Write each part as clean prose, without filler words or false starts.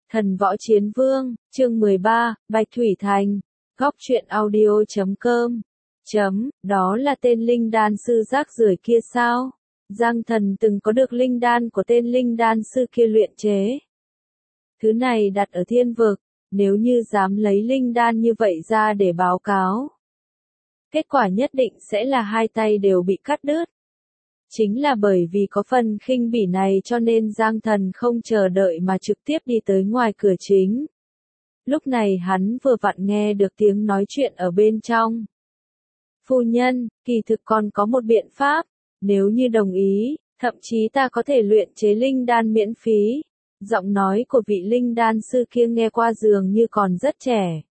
Thần Võ Chiến Vương, chương 13, Bạch Thủy Thành, góc truyện audio.com. Đó là tên linh đan sư rác rưởi kia sao? Giang Thần từng có được linh đan của tên linh đan sư kia luyện chế. Thứ này đặt ở thiên vực, nếu như dám lấy linh đan như vậy ra để báo cáo, kết quả nhất định sẽ là hai tay đều bị cắt đứt. Chính là bởi vì có phần khinh bỉ này cho nên Giang Thần không chờ đợi mà trực tiếp đi tới ngoài cửa chính. Lúc này hắn vừa vặn nghe được tiếng nói chuyện ở bên trong. Phu nhân, kỳ thực còn có một biện pháp, nếu như đồng ý, thậm chí ta có thể luyện chế linh đan miễn phí. Giọng nói của vị linh đan sư kia nghe qua dường như còn rất trẻ.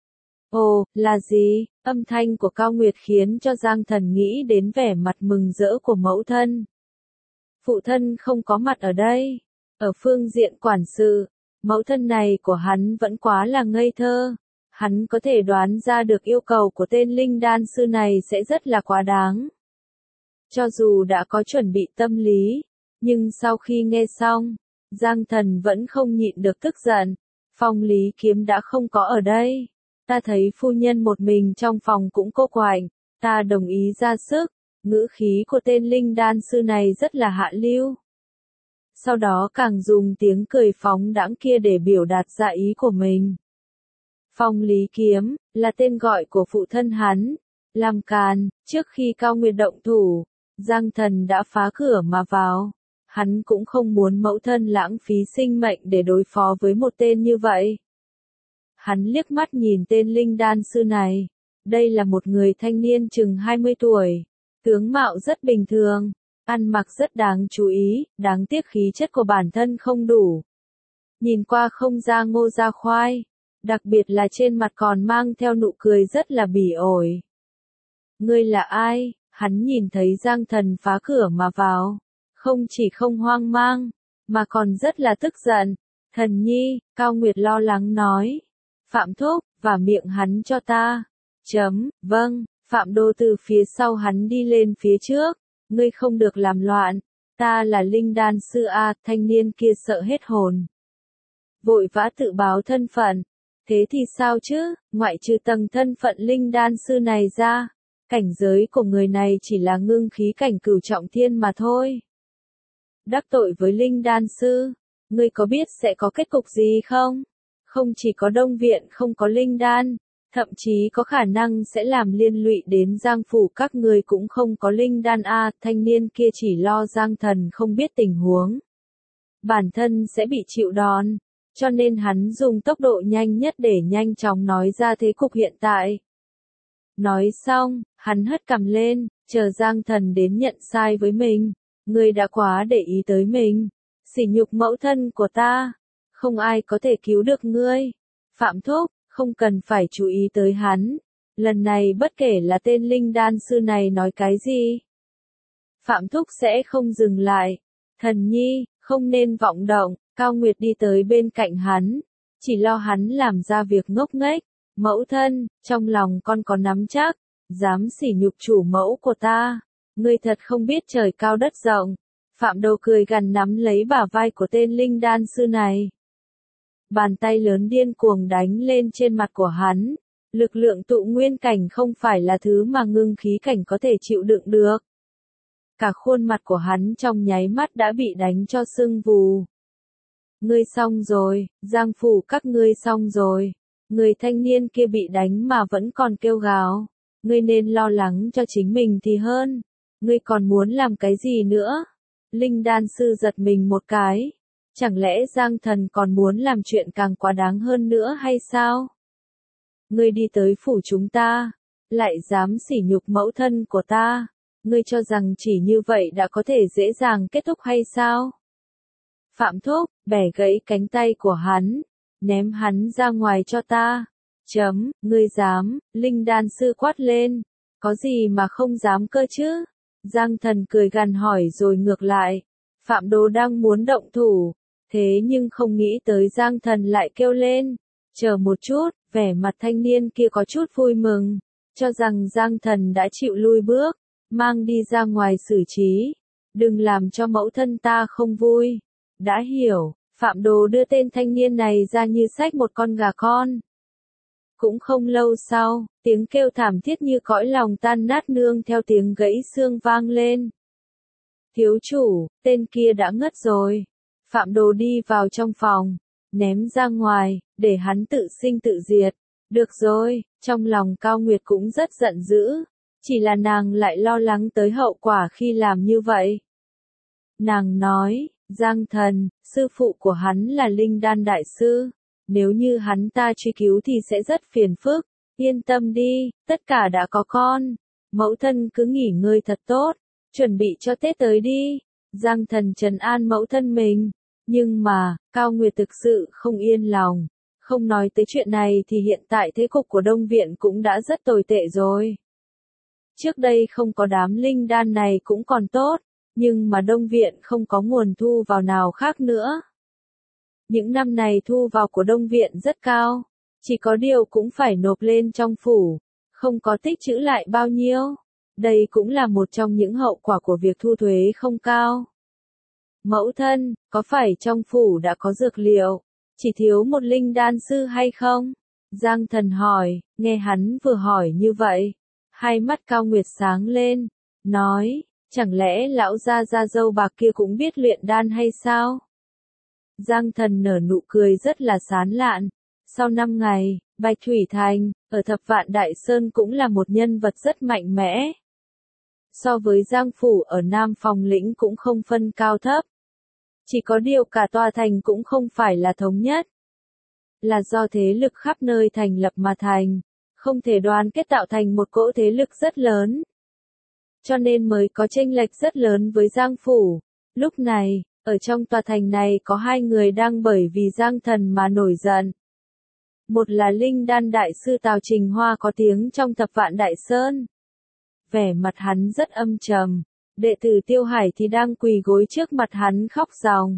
Ồ, là gì? Âm thanh của Cao Nguyệt khiến cho Giang Thần nghĩ đến vẻ mặt mừng rỡ của mẫu thân. Phụ thân không có mặt ở đây. Ở phương diện quản sự, mẫu thân này của hắn vẫn quá là ngây thơ. Hắn có thể đoán ra được yêu cầu của tên linh đan sư này sẽ rất là quá đáng. Cho dù đã có chuẩn bị tâm lý, nhưng sau khi nghe xong, Giang Thần vẫn không nhịn được tức giận. Phong Lý Kiếm đã không có ở đây. Ta thấy phu nhân một mình trong phòng cũng cô quạnh, ta đồng ý ra sức. Ngữ khí của tên linh đan sư này rất là hạ lưu. Sau đó càng dùng tiếng cười phóng đãng kia để biểu đạt ra ý của mình. Phong Lý Kiếm là tên gọi của phụ thân hắn. Làm càn, trước khi Cao Nguyệt động thủ, Giang Thần đã phá cửa mà vào. Hắn cũng không muốn mẫu thân lãng phí sinh mệnh để đối phó với một tên như vậy. Hắn liếc mắt nhìn tên linh đan sư này. Đây là một người thanh niên chừng 20 tuổi. Tướng mạo rất bình thường. Ăn mặc rất đáng chú ý, đáng tiếc khí chất của bản thân không đủ. Nhìn qua không ra ngô ra khoai. Đặc biệt là trên mặt còn mang theo nụ cười rất là bỉ ổi. Ngươi là ai? Hắn nhìn thấy Giang Thần phá cửa mà vào. Không chỉ không hoang mang, mà còn rất là tức giận. Thần nhi, Cao Nguyệt lo lắng nói. Phạm thúc, và miệng hắn cho ta. Vâng, Phạm Đô từ phía sau hắn đi lên phía trước. Ngươi không được làm loạn. Ta là linh đan sư A, thanh niên kia sợ hết hồn. Vội vã tự báo thân phận. Thế thì sao chứ, ngoại trừ tầng thân phận linh đan sư này ra, cảnh giới của người này chỉ là ngưng khí cảnh cửu trọng thiên mà thôi. Đắc tội với linh đan sư, ngươi có biết sẽ có kết cục gì không? Không chỉ có Đông Viện không có linh đan, thậm chí có khả năng sẽ làm liên lụy đến Giang phủ các người cũng không có linh đan a. Thanh niên kia chỉ lo Giang Thần không biết tình huống. Bản thân sẽ bị chịu đòn, cho nên hắn dùng tốc độ nhanh nhất để nhanh chóng nói ra thế cục hiện tại. Nói xong, hắn hất cằm lên, chờ Giang Thần đến nhận sai với mình. Ngươi đã quá để ý tới mình. Sỉ nhục mẫu thân của ta. Không ai có thể cứu được ngươi. Phạm thúc, không cần phải chú ý tới hắn. Lần này bất kể là tên linh đan sư này nói cái gì, Phạm thúc sẽ không dừng lại. Thần nhi, không nên vọng động. Cao Nguyệt đi tới bên cạnh hắn. Chỉ lo hắn làm ra việc ngốc nghếch. Mẫu thân, trong lòng con có nắm chắc. Dám sỉ nhục chủ mẫu của ta. Ngươi thật không biết trời cao đất rộng. Phạm Đô cười gằn nắm lấy bả vai của tên linh đan sư này. Bàn tay lớn điên cuồng đánh lên trên mặt của hắn. Lực lượng tụ nguyên cảnh không phải là thứ mà ngưng khí cảnh có thể chịu đựng được. Cả khuôn mặt của hắn trong nháy mắt đã bị đánh cho sưng vù. Ngươi xong rồi, Giang phủ các ngươi xong rồi. Người thanh niên kia bị đánh mà vẫn còn kêu gào. Ngươi nên lo lắng cho chính mình thì hơn. Ngươi còn muốn làm cái gì nữa? Linh đan sư giật mình một cái. Chẳng lẽ Giang Thần còn muốn làm chuyện càng quá đáng hơn nữa hay sao? Ngươi đi tới phủ chúng ta, lại dám sỉ nhục mẫu thân của ta. Ngươi cho rằng chỉ như vậy đã có thể dễ dàng kết thúc hay sao? Phạm thúc, bẻ gãy cánh tay của hắn, ném hắn ra ngoài cho ta. Ngươi dám, linh đan sư quát lên. Có gì mà không dám cơ chứ? Giang Thần cười gằn hỏi rồi ngược lại. Phạm Đô đang muốn động thủ, thế nhưng không nghĩ tới Giang Thần lại kêu lên. Chờ một chút, vẻ mặt thanh niên kia có chút vui mừng, cho rằng Giang Thần đã chịu lui bước, mang đi ra ngoài xử trí. Đừng làm cho mẫu thân ta không vui. Đã hiểu, Phạm Đồ đưa tên thanh niên này ra như xách một con gà con. Cũng không lâu sau, tiếng kêu thảm thiết như cõi lòng tan nát nương theo tiếng gãy xương vang lên. Thiếu chủ, tên kia đã ngất rồi. Phạm Đồ đi vào trong phòng, ném ra ngoài, để hắn tự sinh tự diệt. Được rồi, trong lòng Cao Nguyệt cũng rất giận dữ, chỉ là nàng lại lo lắng tới hậu quả khi làm như vậy. Nàng nói, Giang Thần, sư phụ của hắn là Linh Đan Đại Sư, nếu như hắn ta truy cứu thì sẽ rất phiền phức, yên tâm đi, tất cả đã có con, mẫu thân cứ nghỉ ngơi thật tốt, chuẩn bị cho Tết tới đi. Giang Thần trấn an mẫu thân mình, nhưng mà, Cao Nguyệt thực sự không yên lòng. Không nói tới chuyện này thì hiện tại thế cục của Đông Viện cũng đã rất tồi tệ rồi. Trước đây không có đám linh đan này cũng còn tốt, nhưng mà Đông Viện không có nguồn thu vào nào khác nữa. Những năm này thu vào của Đông Viện rất cao, chỉ có điều cũng phải nộp lên trong phủ, không có tích trữ lại bao nhiêu. Đây cũng là một trong những hậu quả của việc thu thuế không cao. Mẫu thân, có phải trong phủ đã có dược liệu, chỉ thiếu một linh đan sư hay không? Giang Thần hỏi, nghe hắn vừa hỏi như vậy. Hai mắt Cao Nguyệt sáng lên, nói, chẳng lẽ lão gia gia dâu bạc kia cũng biết luyện đan hay sao? Giang Thần nở nụ cười rất là sán lạn. Sau 5 ngày, Bạch Thủy Thành, ở Thập Vạn Đại Sơn cũng là một nhân vật rất mạnh mẽ. So với Giang Phủ ở Nam Phòng Lĩnh cũng không phân cao thấp. Chỉ có điều cả tòa thành cũng không phải là thống nhất. Là do thế lực khắp nơi thành lập mà thành, không thể đoàn kết tạo thành một cỗ thế lực rất lớn. Cho nên mới có chênh lệch rất lớn với Giang Phủ. Lúc này, ở trong tòa thành này có hai người đang bởi vì Giang Thần mà nổi giận. Một là Linh Đan Đại Sư Tào Trình Hoa có tiếng trong Thập Vạn Đại Sơn. Vẻ mặt hắn rất âm trầm, đệ tử Tiêu Hải thì đang quỳ gối trước mặt hắn khóc ròng.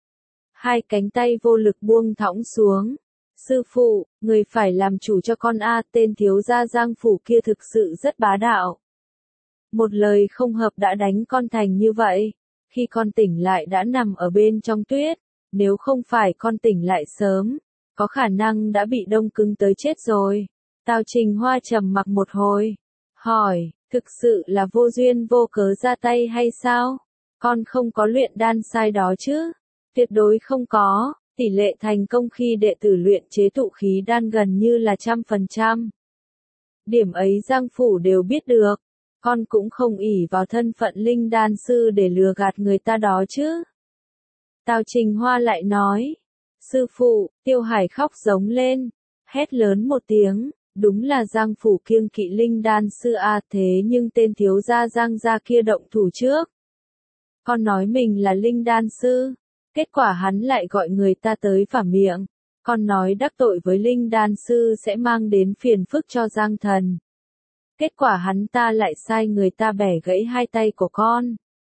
Hai cánh tay vô lực buông thõng xuống. Sư phụ, người phải làm chủ cho con a, tên thiếu gia Giang Phủ kia thực sự rất bá đạo. Một lời không hợp đã đánh con thành như vậy, khi con tỉnh lại đã nằm ở bên trong tuyết, nếu không phải con tỉnh lại sớm, có khả năng đã bị đông cứng tới chết rồi. Tào Trình Hoa trầm mặc một hồi, hỏi, thực sự là vô duyên vô cớ ra tay hay sao? Con không có luyện đan sai đó chứ? Tuyệt đối không có, tỷ lệ thành công khi đệ tử luyện chế tụ khí đan gần như là 100%. Điểm ấy Giang Phủ đều biết được, con cũng không ỷ vào thân phận linh đan sư để lừa gạt người ta đó chứ. Tào Trình Hoa lại nói, sư phụ, Tiêu Hải khóc giống lên, hét lớn một tiếng. Đúng là Giang Phủ kiêng kỵ linh đan sư a, thế nhưng tên thiếu gia Giang gia kia động thủ trước. Con nói mình là linh đan sư, kết quả hắn lại gọi người ta tới phả miệng. Con nói đắc tội với linh đan sư sẽ mang đến phiền phức cho Giang Thần. Kết quả hắn ta lại sai người ta bẻ gãy hai tay của con.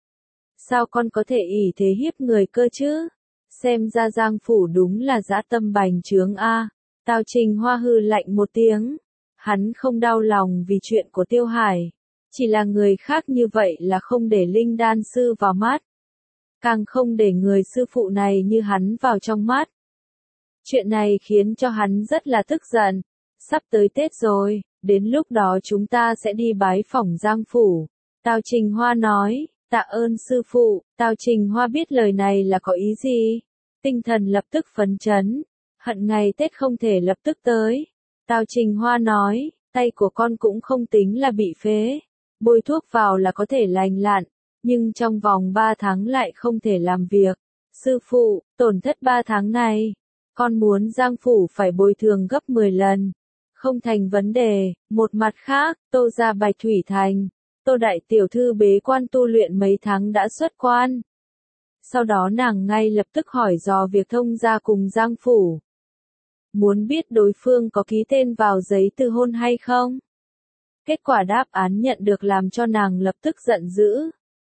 Sao con có thể ỷ thế hiếp người cơ chứ? Xem ra Giang Phủ đúng là dã tâm bành trướng a. Tào Trình Hoa hừ lạnh một tiếng. Hắn không đau lòng vì chuyện của Tiêu Hải. Chỉ là người khác như vậy là không để linh đan sư vào mắt. Càng không để người sư phụ này như hắn vào trong mắt. Chuyện này khiến cho hắn rất là tức giận. Sắp tới Tết rồi, đến lúc đó chúng ta sẽ đi bái phỏng Giang Phủ. Tào Trình Hoa nói, tạ ơn sư phụ. Tào Trình Hoa biết lời này là có ý gì. Tinh thần lập tức phấn chấn. Hận ngày Tết không thể lập tức tới. Tào Trình Hoa nói, tay của con cũng không tính là bị phế. Bôi thuốc vào là có thể lành lặn, nhưng trong vòng 3 tháng lại không thể làm việc. Sư phụ, tổn thất 3 tháng này, con muốn Giang Phủ phải bồi thường gấp 10 lần. Không thành vấn đề. Một mặt khác, Tô gia Bạch Thủy Thành, Tô đại tiểu thư bế quan tu luyện mấy tháng đã xuất quan. Sau đó nàng ngay lập tức hỏi dò việc thông gia cùng Giang Phủ. Muốn biết đối phương có ký tên vào giấy từ hôn hay không? Kết quả đáp án nhận được làm cho nàng lập tức giận dữ.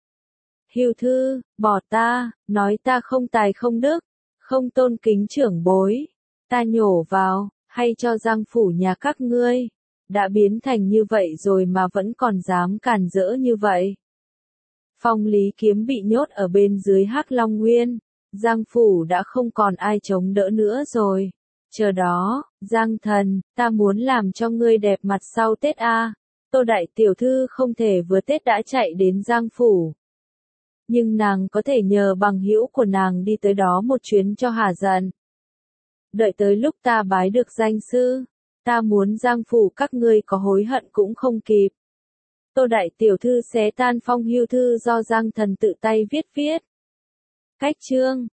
Hiu thư, bỏ ta, nói ta không tài không đức, không tôn kính trưởng bối. Ta nhổ vào, hay cho Giang Phủ nhà các ngươi. Đã biến thành như vậy rồi mà vẫn còn dám cản rỡ như vậy. Phong Lý Kiếm bị nhốt ở bên dưới Hắc Long Nguyên. Giang phủ đã không còn ai chống đỡ nữa rồi. Chờ đó, Giang thần, ta muốn làm cho ngươi đẹp mặt sau Tết a. Tô đại tiểu thư không thể vừa Tết đã chạy đến Giang phủ. Nhưng nàng có thể nhờ bằng hữu của nàng đi tới đó một chuyến cho hả giận. Đợi tới lúc ta bái được danh sư, ta muốn Giang phủ các ngươi có hối hận cũng không kịp. Tô đại tiểu thư xé tan phong hưu thư do Giang thần tự tay viết. Cách chương